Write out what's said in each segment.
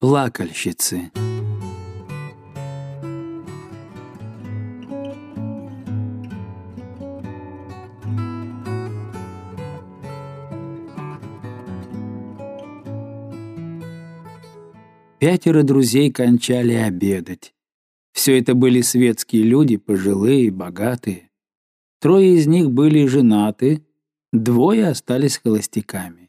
Плакальщицы. Пятеро друзей кончали обедать. Все это были светские люди, пожилые, богатые. Трое из них были женаты, двое остались холостяками.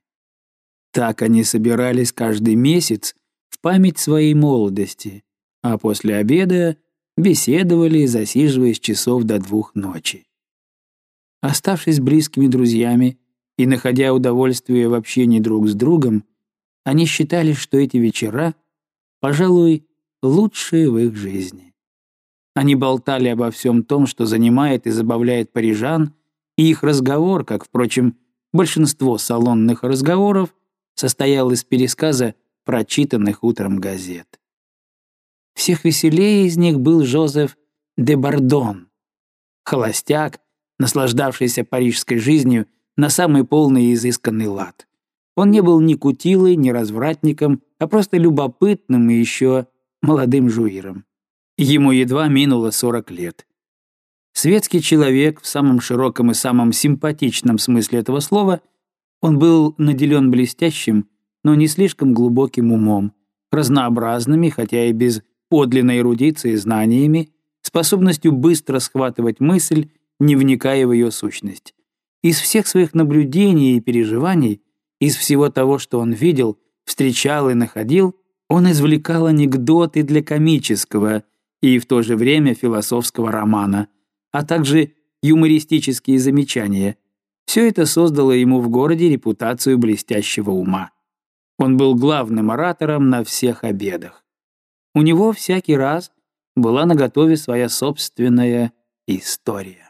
Так они собирались каждый месяц в память своей молодости, а после обеда беседовали, засиживаясь часов до 2 ночи. Оставшись близкими друзьями и находя удовольствие в общении друг с другом, они считали, что эти вечера, пожалуй, лучшие в их жизни. Они болтали обо всем том, что занимает и забавляет парижан, и их разговор, как, впрочем, большинство салонных разговоров, состоял из пересказа прочитанных утром газет. Всех веселее из них был Жозеф де Бардон, холостяк, наслаждавшийся парижской жизнью на самый полный и изысканный лад. Он не был ни кутилой, ни развратником, а просто любопытным и еще молодым жуиром. Ему едва минуло 40 лет. Светский человек в самом широком и самом симпатичном смысле этого слова, он был наделен блестящим, но не слишком глубоким умом, разнообразными, хотя и без подлинной эрудиции, знаниями, способностью быстро схватывать мысль, не вникая в ее сущность. Из всех своих наблюдений и переживаний, из всего того, что он видел, встречал и находил, он извлекал анекдоты для комического и в то же время философского романа, а также юмористические замечания. Все это создало ему в городе репутацию блестящего ума. Он был главным оратором на всех обедах. У него всякий раз была наготове своя собственная история.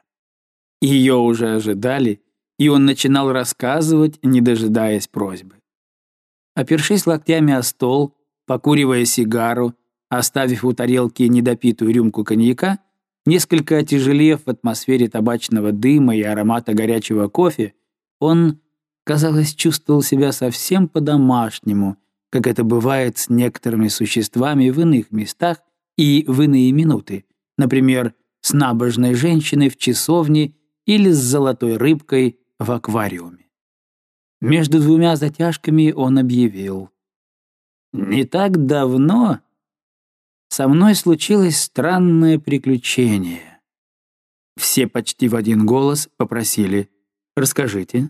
Ее уже ожидали, и он начинал рассказывать, не дожидаясь просьбы. Опершись локтями о стол, покуривая сигару, оставив у тарелки недопитую рюмку коньяка, несколько отяжелев в атмосфере табачного дыма и аромата горячего кофе, он, казалось, чувствовал себя совсем по-домашнему, как это бывает с некоторыми существами в иных местах и в иные минуты, например, с набожной женщиной в часовне или с золотой рыбкой в аквариуме. Между двумя затяжками он объявил: «Не так давно со мной случилось странное приключение». Все почти в один голос попросили: «Расскажите».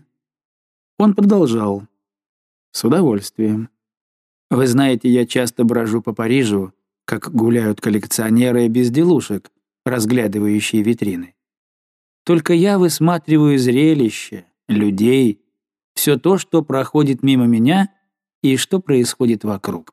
Он продолжал: «С удовольствием. Вы знаете, я часто брожу по Парижу, как гуляют коллекционеры безделушек, разглядывающие витрины. Только я высматриваю зрелище, людей, все то, что проходит мимо меня и что происходит вокруг.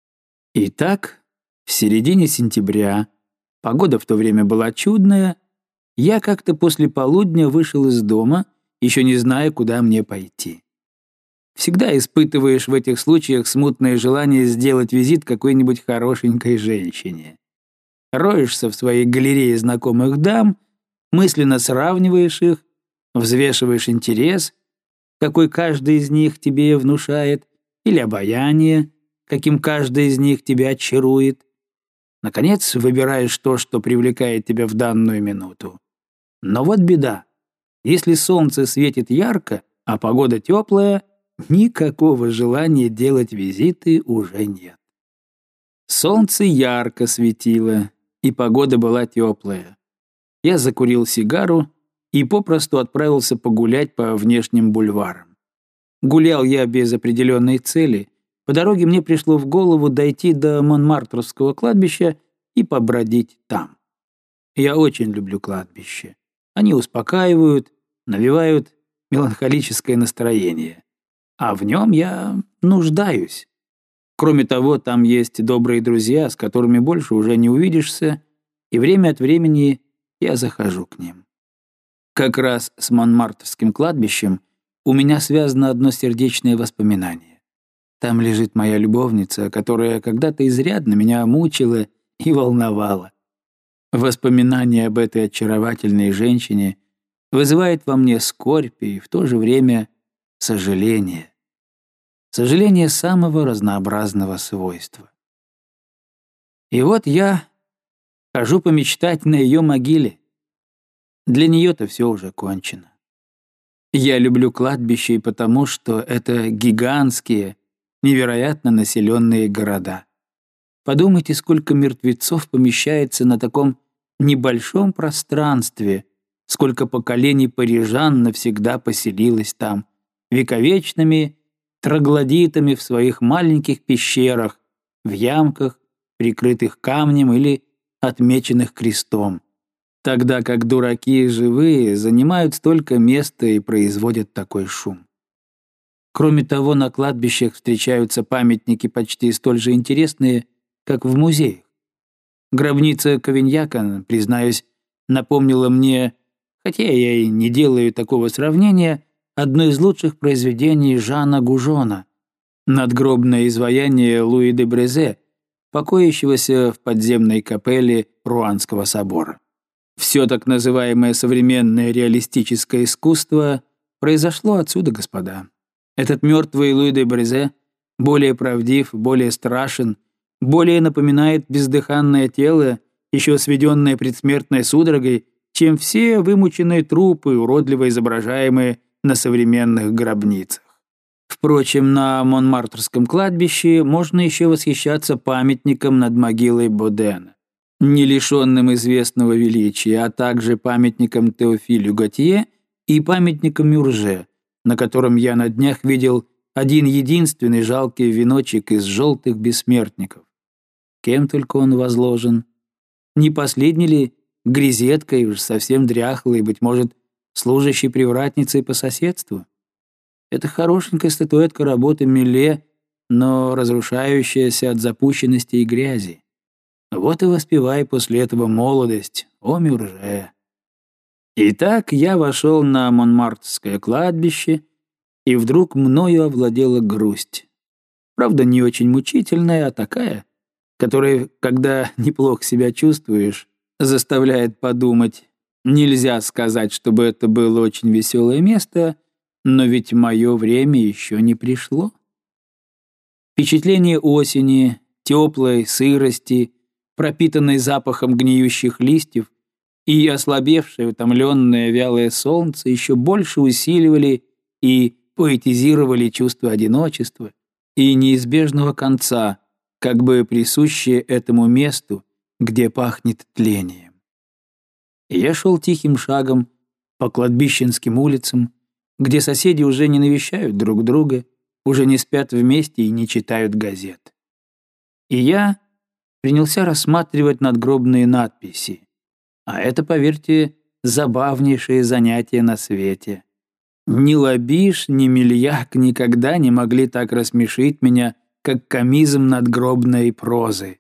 Итак, в середине сентября, погода в то время была чудная, я как-то после полудня вышел из дома, еще не зная, куда мне пойти. Всегда испытываешь в этих случаях смутное желание сделать визит какой-нибудь хорошенькой женщине. Роешься в своей галерее знакомых дам, мысленно сравниваешь их, взвешиваешь интерес, какой каждый из них тебе внушает, или обаяние, каким каждый из них тебя очарует. Наконец, выбираешь то, что привлекает тебя в данную минуту. Но вот беда. Если солнце светит ярко, а погода теплая, никакого желания делать визиты уже нет. Солнце ярко светило, и погода была теплая. Я закурил сигару и попросту отправился погулять по внешним бульварам. Гулял я без определенной цели. По дороге мне пришло в голову дойти до Монмартровского кладбища и побродить там. Я очень люблю кладбища. Они успокаивают, навевают меланхолическое настроение. А в нем я нуждаюсь. Кроме того, там есть добрые друзья, с которыми больше уже не увидишься, и время от времени я захожу к ним. Как раз с Монмартровским кладбищем у меня связано одно сердечное воспоминание. Там лежит моя любовница, которая когда-то изрядно меня мучила и волновала. Воспоминание об этой очаровательной женщине вызывает во мне скорбь и в то же время сожаление. Сожаление самого разнообразного свойства. И вот я хожу помечтать на ее могиле. Для нее-то все уже кончено. Я люблю кладбище и потому, что это гигантские, невероятно населенные города. Подумайте, сколько мертвецов помещается на таком небольшом пространстве, сколько поколений парижан навсегда поселилось там, вековечными троглодитами в своих маленьких пещерах, в ямках, прикрытых камнем или отмеченных крестом, тогда как дураки живые занимают столько места и производят такой шум. Кроме того, на кладбищах встречаются памятники почти столь же интересные, как в музеях. Гробница Кавиньяка, признаюсь, напомнила мне, хотя я и не делаю такого сравнения, одно из лучших произведений Жана Гужона, надгробное изваяние Луи де Брезе, покоящегося в подземной капелле Руанского собора. Все так называемое современное реалистическое искусство произошло отсюда, господа. Этот мертвый Луи де Брезе более правдив, более страшен, более напоминает бездыханное тело, еще сведенное предсмертной судорогой, чем все вымученные трупы, уродливо изображаемые на современных гробницах. Впрочем, на Монмартрском кладбище можно еще восхищаться памятником над могилой Бодена, не лишенным известного величия, а также памятником Теофилю Готье и памятником Мюрже, на котором я на днях видел один единственный жалкий веночек из желтых бессмертников. Кем только он возложен? Не последний ли грезеткой, уж совсем дряхлой, быть может, служащей привратницей по соседству? Это хорошенькая статуэтка работы Милле, но разрушающаяся от запущенности и грязи. Вот и воспевай после этого молодость, о Мюрже. Итак, я вошел на Монмартрское кладбище, и вдруг мною овладела грусть. Правда, не очень мучительная, а такая, которая, когда неплохо себя чувствуешь, заставляет подумать. Нельзя сказать, чтобы это было очень веселое место, но ведь мое время еще не пришло. Впечатление осени, теплой сырости, пропитанной запахом гниющих листьев и ослабевшее, утомленное вялое солнце еще больше усиливали и поэтизировали чувство одиночества и неизбежного конца, как бы присущее этому месту, где пахнет тлением. И я шел тихим шагом по кладбищенским улицам, где соседи уже не навещают друг друга, уже не спят вместе и не читают газет. И я принялся рассматривать надгробные надписи. А это, поверьте, забавнейшее занятие на свете. Ни Лабиш, ни Мельяк никогда не могли так рассмешить меня, как комизм надгробной прозы.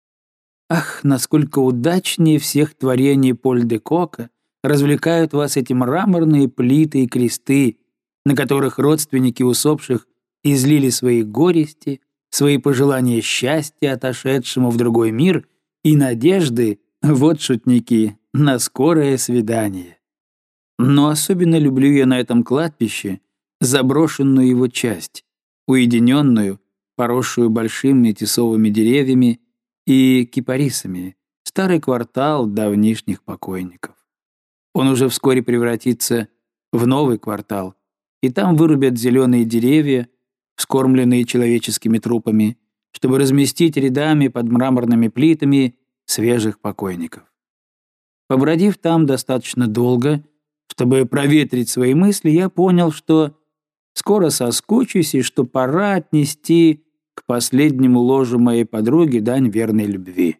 Ах, насколько удачнее всех творений Поль де Кока развлекают вас эти мраморные плиты и кресты, на которых родственники усопших излили свои горести, свои пожелания счастья отошедшему в другой мир и надежды, вот шутники, на скорое свидание. Но особенно люблю я на этом кладбище заброшенную его часть, уединенную, поросшую большими тисовыми деревьями и кипарисами, старый квартал давнишних покойников. Он уже вскоре превратится в новый квартал, и там вырубят зеленые деревья, вскормленные человеческими трупами, чтобы разместить рядами под мраморными плитами свежих покойников. Побродив там достаточно долго, чтобы проветрить свои мысли, я понял, что скоро соскучусь и что пора отнести к последнему ложу моей подруги дань верной любви.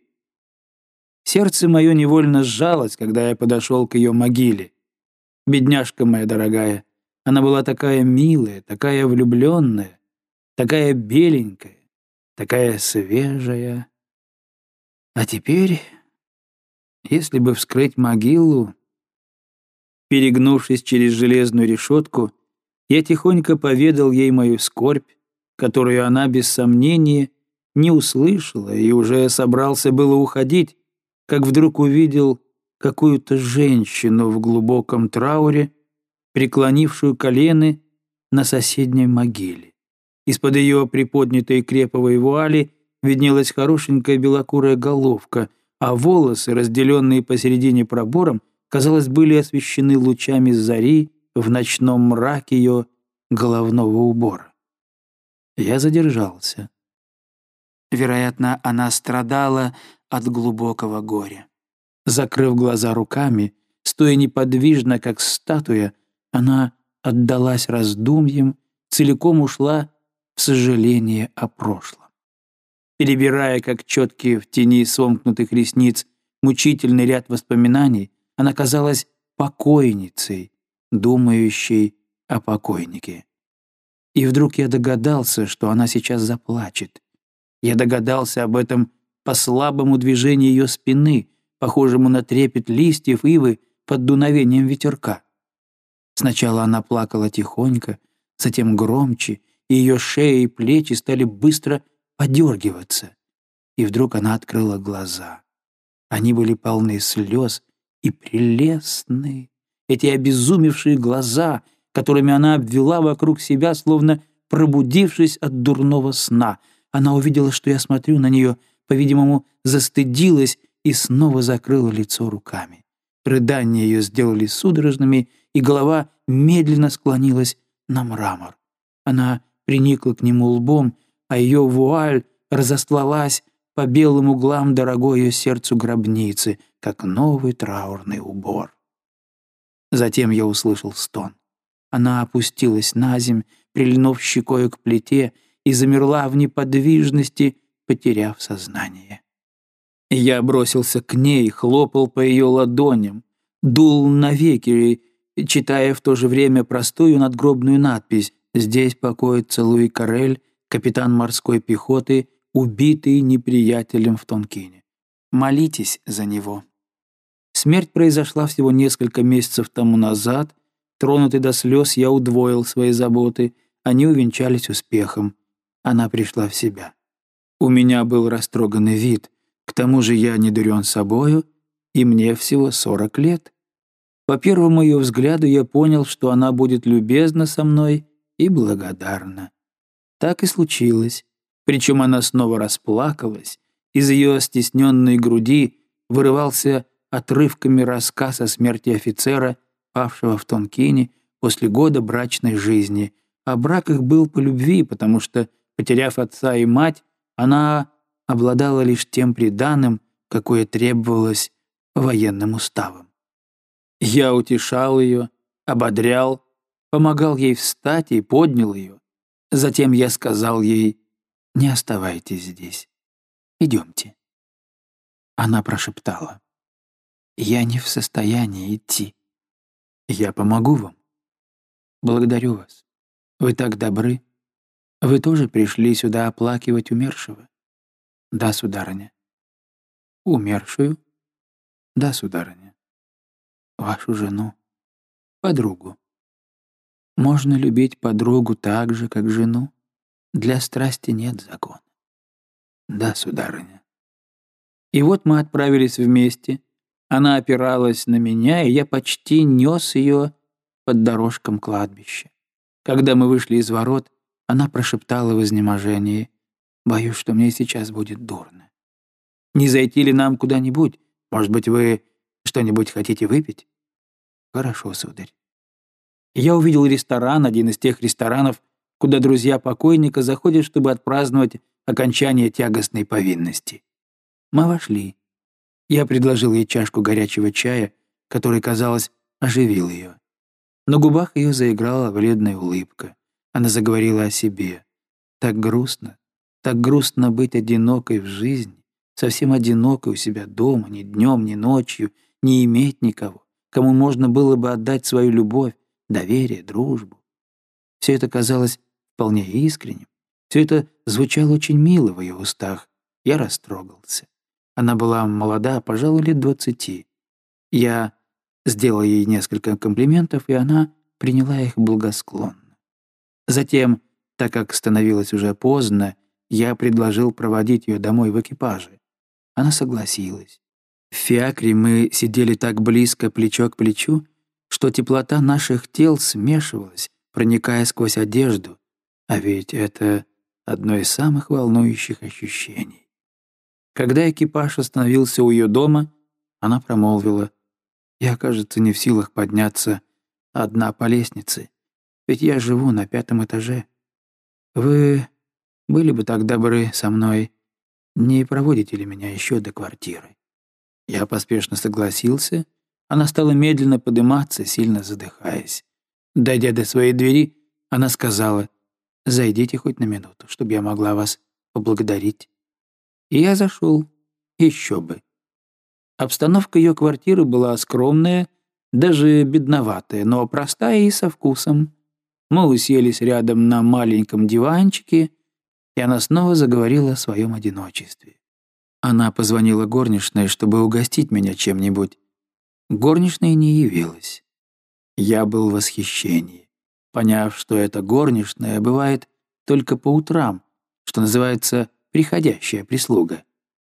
Сердце мое невольно сжалось, когда я подошел к ее могиле. Бедняжка моя дорогая, она была такая милая, такая влюбленная, такая беленькая, такая свежая. А теперь, если бы вскрыть могилу, перегнувшись через железную решетку, я тихонько поведал ей мою скорбь, которую она, без сомнения, не услышала и уже собрался было уходить, как вдруг увидел какую-то женщину в глубоком трауре, преклонившую колено на соседней могиле. Из-под ее приподнятой креповой вуали виднелась хорошенькая белокурая головка, а волосы, разделенные посередине пробором, казалось, были освещены лучами зари в ночном мраке ее головного убора. Я задержался. Вероятно, она страдала от глубокого горя. Закрыв глаза руками, стоя неподвижно, как статуя, она отдалась раздумьям, целиком ушла в сожаление о прошлом. Перебирая, как четкие в тени сомкнутых ресниц, мучительный ряд воспоминаний, она казалась покойницей, думающей о покойнике. И вдруг я догадался, что она сейчас заплачет. Я догадался об этом по слабому движению ее спины, похожему на трепет листьев ивы под дуновением ветерка. Сначала она плакала тихонько, затем громче, и ее шея и плечи стали быстро подергиваться. И вдруг она открыла глаза. Они были полны слез и прелестны. Эти обезумевшие глаза, которыми она обвела вокруг себя, словно пробудившись от дурного сна. Она увидела, что я смотрю на нее, по-видимому, застыдилась и снова закрыла лицо руками. Рыдания ее сделали судорожными, и голова медленно склонилась на мрамор. Она приникла к нему лбом, а ее вуаль разостлалась по белым углам дорогой ее сердцу гробницы, как новый траурный убор. Затем я услышал стон. Она опустилась наземь, прильнув щекою к плите, и замерла в неподвижности, потеряв сознание. Я бросился к ней, хлопал по ее ладоням, дул навеки, читая в то же время простую надгробную надпись: «Здесь покоится Луи Карель, капитан морской пехоты, убитый неприятелем в Тонкине. Молитесь за него». Смерть произошла всего несколько месяцев тому назад. Тронутый до слез, я удвоил свои заботы. Они увенчались успехом. Она пришла в себя. У меня был растроганный вид. К тому же я не дурен собою, и мне всего 40 лет. По первому ее взгляду я понял, что она будет любезна со мной и благодарна. Так и случилось. Причем она снова расплакалась. Из ее стесненной груди вырывался отрывками рассказ о смерти офицера, павшего в Тонкине после года брачной жизни. А брак их был по любви, потому что, потеряв отца и мать, она обладала лишь тем приданым, какое требовалось военным уставом. Я утешал ее, ободрял, помогал ей встать и поднял ее. Затем я сказал ей: «Не оставайтесь здесь. Идемте». Она прошептала: «Я не в состоянии идти. Я помогу вам. Благодарю вас. Вы так добры. Вы тоже пришли сюда оплакивать умершего?» «Да, сударыня». «Умершую?» «Да, сударыня». «Вашу жену?» «Подругу». «Можно любить подругу так же, как жену? Для страсти нет закона». «Да, сударыня». И вот мы отправились вместе. Она опиралась на меня, и я почти нес ее под дорожкам кладбища. Когда мы вышли из ворот, она прошептала в изнеможении: «Боюсь, что мне сейчас будет дурно. Не зайти ли нам куда-нибудь? Может быть, вы что-нибудь хотите выпить?» «Хорошо, сударь». Я увидел ресторан, один из тех ресторанов, куда друзья покойника заходят, чтобы отпраздновать окончание тягостной повинности. Мы вошли. Я предложил ей чашку горячего чая, который, казалось, оживил ее. На губах ее заиграла бледная улыбка. Она заговорила о себе. Так грустно быть одинокой в жизни, совсем одинокой у себя дома, ни днем, ни ночью, не иметь никого, кому можно было бы отдать свою любовь, доверие, дружбу. Все это казалось вполне искренним. Все это звучало очень мило в ее устах. Я растрогался. Она была молода, пожалуй, лет 20. Я сделал ей несколько комплиментов, и она приняла их благосклонно. Затем, так как становилось уже поздно, я предложил проводить ее домой в экипаже. Она согласилась. В фиакре мы сидели так близко плечо к плечу, что теплота наших тел смешивалась, проникая сквозь одежду. А ведь это одно из самых волнующих ощущений. Когда экипаж остановился у ее дома, она промолвила: «Я, кажется, не в силах подняться одна по лестнице, ведь я живу на 5-м этаже. Вы были бы так добры со мной, не проводите ли меня еще до квартиры?» Я поспешно согласился. Она стала медленно подниматься, сильно задыхаясь. Дойдя до своей двери, она сказала: «Зайдите хоть на минуту, чтобы я могла вас поблагодарить». И я зашел. Еще бы. Обстановка ее квартиры была скромная, даже бедноватая, но простая и со вкусом. Мы уселись рядом на маленьком диванчике, и она снова заговорила о своем одиночестве. Она позвонила горничной, чтобы угостить меня чем-нибудь. Горничная не явилась. Я был в восхищении, поняв, что эта горничная бывает только по утрам, что называется приходящая прислуга.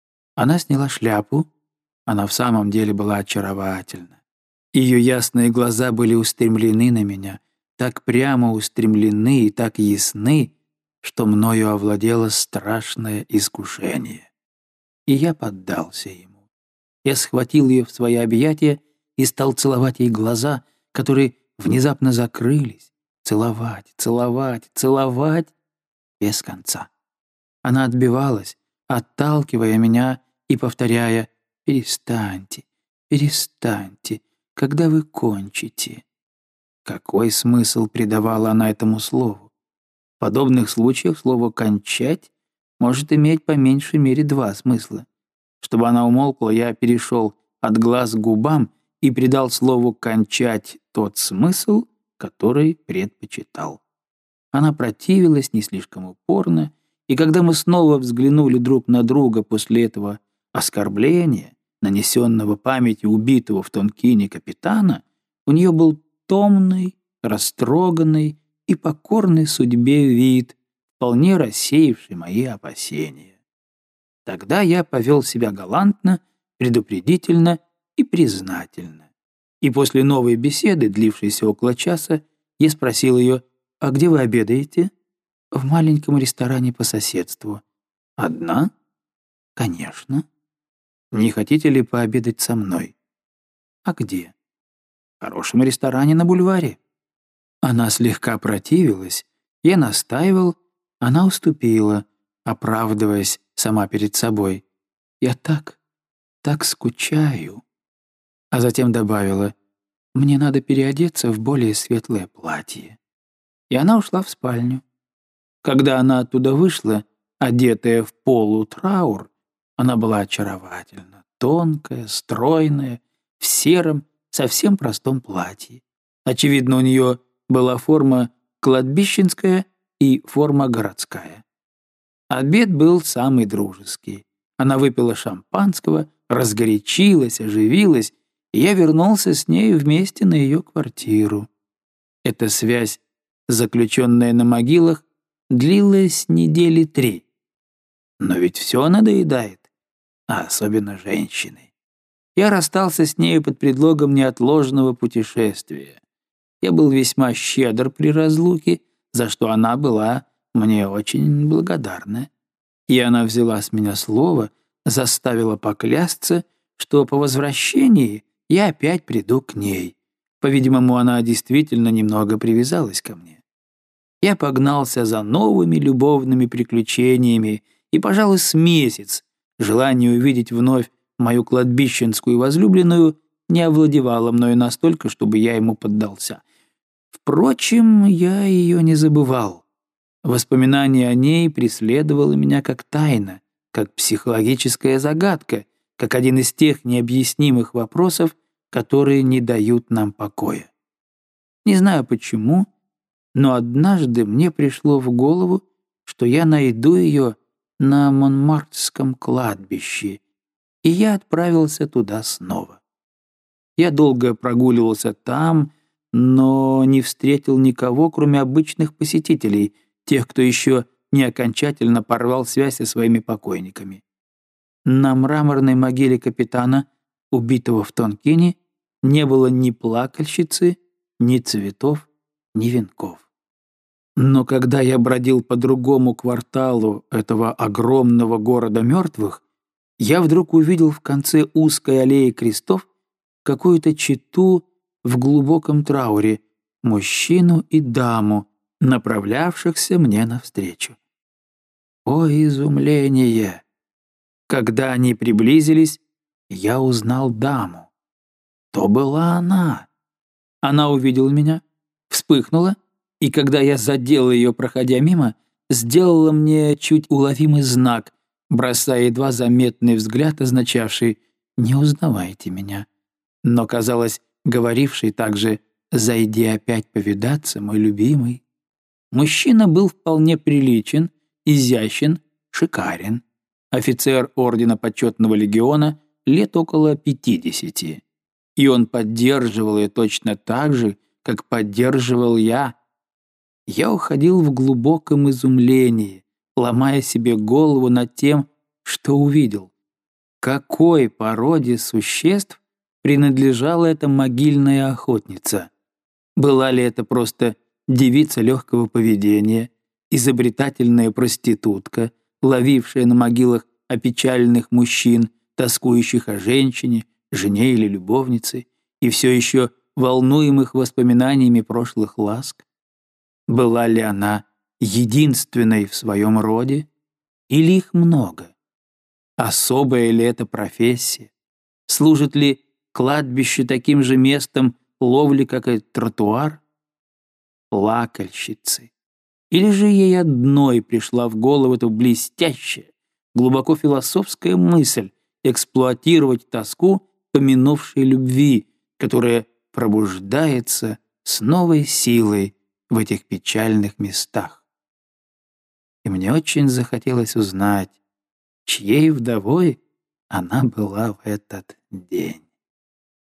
Она сняла шляпу. Она в самом деле была очаровательна. Ее ясные глаза были устремлены на меня, так прямо устремлены и так ясны, что мною овладело страшное искушение. И я поддался ему. Я схватил ее в свои объятия и стал целовать ей глаза, которые внезапно закрылись. Целовать, целовать, целовать без конца. Она отбивалась, отталкивая меня и повторяя: «Перестаньте, перестаньте, когда вы кончите». Какой смысл придавала она этому слову? В подобных случаях слово «кончать» может иметь по меньшей мере 2 смысла. Чтобы она умолкла, я перешел от глаз к губам и придал слову «кончать» тот смысл, который предпочитал. Она противилась не слишком упорно, и когда мы снова взглянули друг на друга после этого оскорбления, нанесенного памяти убитого в Тонкине капитана, у нее был томный, растроганный и покорный судьбе вид, вполне рассеявший мои опасения. Тогда я повел себя галантно, предупредительно и признательно. И после новой беседы, длившейся около часа, я спросил ее: «А где вы обедаете?» «В маленьком ресторане по соседству». «Одна?» «Конечно». «Не хотите ли пообедать со мной?» «А где?» «В хорошем ресторане на бульваре». Она слегка противилась, я настаивал, она уступила, оправдываясь сама перед собой. «Я так скучаю». А затем добавила: «Мне надо переодеться в более светлое платье». И она ушла в спальню. Когда она оттуда вышла, одетая в полутраур, она была очаровательна, тонкая, стройная, в сером, совсем простом платье. Очевидно, у нее была форма кладбищенская и форма городская. Обед был самый дружеский. Она выпила шампанского, разгорячилась, оживилась, и я вернулся с ней вместе на ее квартиру. Эта связь, заключенная на могилах, длилась 3 недели. Но ведь все надоедает, а особенно женщины. Я расстался с нею под предлогом неотложного путешествия. Я был весьма щедр при разлуке, за что она была мне очень благодарна. И она взяла с меня слово, заставила поклясться, что по возвращении я опять приду к ней. По-видимому, она действительно немного привязалась ко мне. Я погнался за новыми любовными приключениями, и, пожалуй, с месяц желание увидеть вновь мою кладбищенскую возлюбленную не овладевало мною настолько, чтобы я ему поддался. Впрочем, я ее не забывал. Воспоминание о ней преследовало меня как тайна, как психологическая загадка, как один из тех необъяснимых вопросов, которые не дают нам покоя. Не знаю почему, но однажды мне пришло в голову, что я найду ее на Монмартрском кладбище, и я отправился туда снова. Я долго прогуливался там, но не встретил никого, кроме обычных посетителей, тех, кто еще не окончательно порвал связь со своими покойниками. На мраморной могиле капитана, убитого в Тонкине, не было ни плакальщицы, ни цветов, ни венков. Но когда я бродил по другому кварталу этого огромного города мертвых, я вдруг увидел в конце узкой аллеи крестов какую-то чету в глубоком трауре, мужчину и даму, направлявшихся мне навстречу. О, изумление! Когда они приблизились, я узнал даму. То была она. Она увидела меня, вспыхнула, и когда я задел ее, проходя мимо, сделала мне чуть уловимый знак, бросая едва заметный взгляд, означавший «не узнавайте меня», но, казалось, говоривший также «зайди опять повидаться, мой любимый». Мужчина был вполне приличен, изящен, шикарен. Офицер ордена почетного легиона лет около 50. И он поддерживал ее точно так же, как поддерживал я. Я уходил в глубоком изумлении, ломая себе голову над тем, что увидел. Какой породе существ принадлежала эта могильная охотница? Была ли это просто девица легкого поведения, изобретательная проститутка, ловившая на могилах опечаленных мужчин, тоскующих о женщине, жене или любовнице, и все еще волнуемых воспоминаниями прошлых ласк? Была ли она единственной в своем роде, или их много? Особая ли это профессия? Служит ли кладбище таким же местом ловли, как и тротуар? Плакальщицы. Или же ей одной пришла в голову эта блестящая, глубоко философская мысль эксплуатировать тоску по минувшей любви, которая пробуждается с новой силой в этих печальных местах. И мне очень захотелось узнать, чьей вдовой она была в этот день.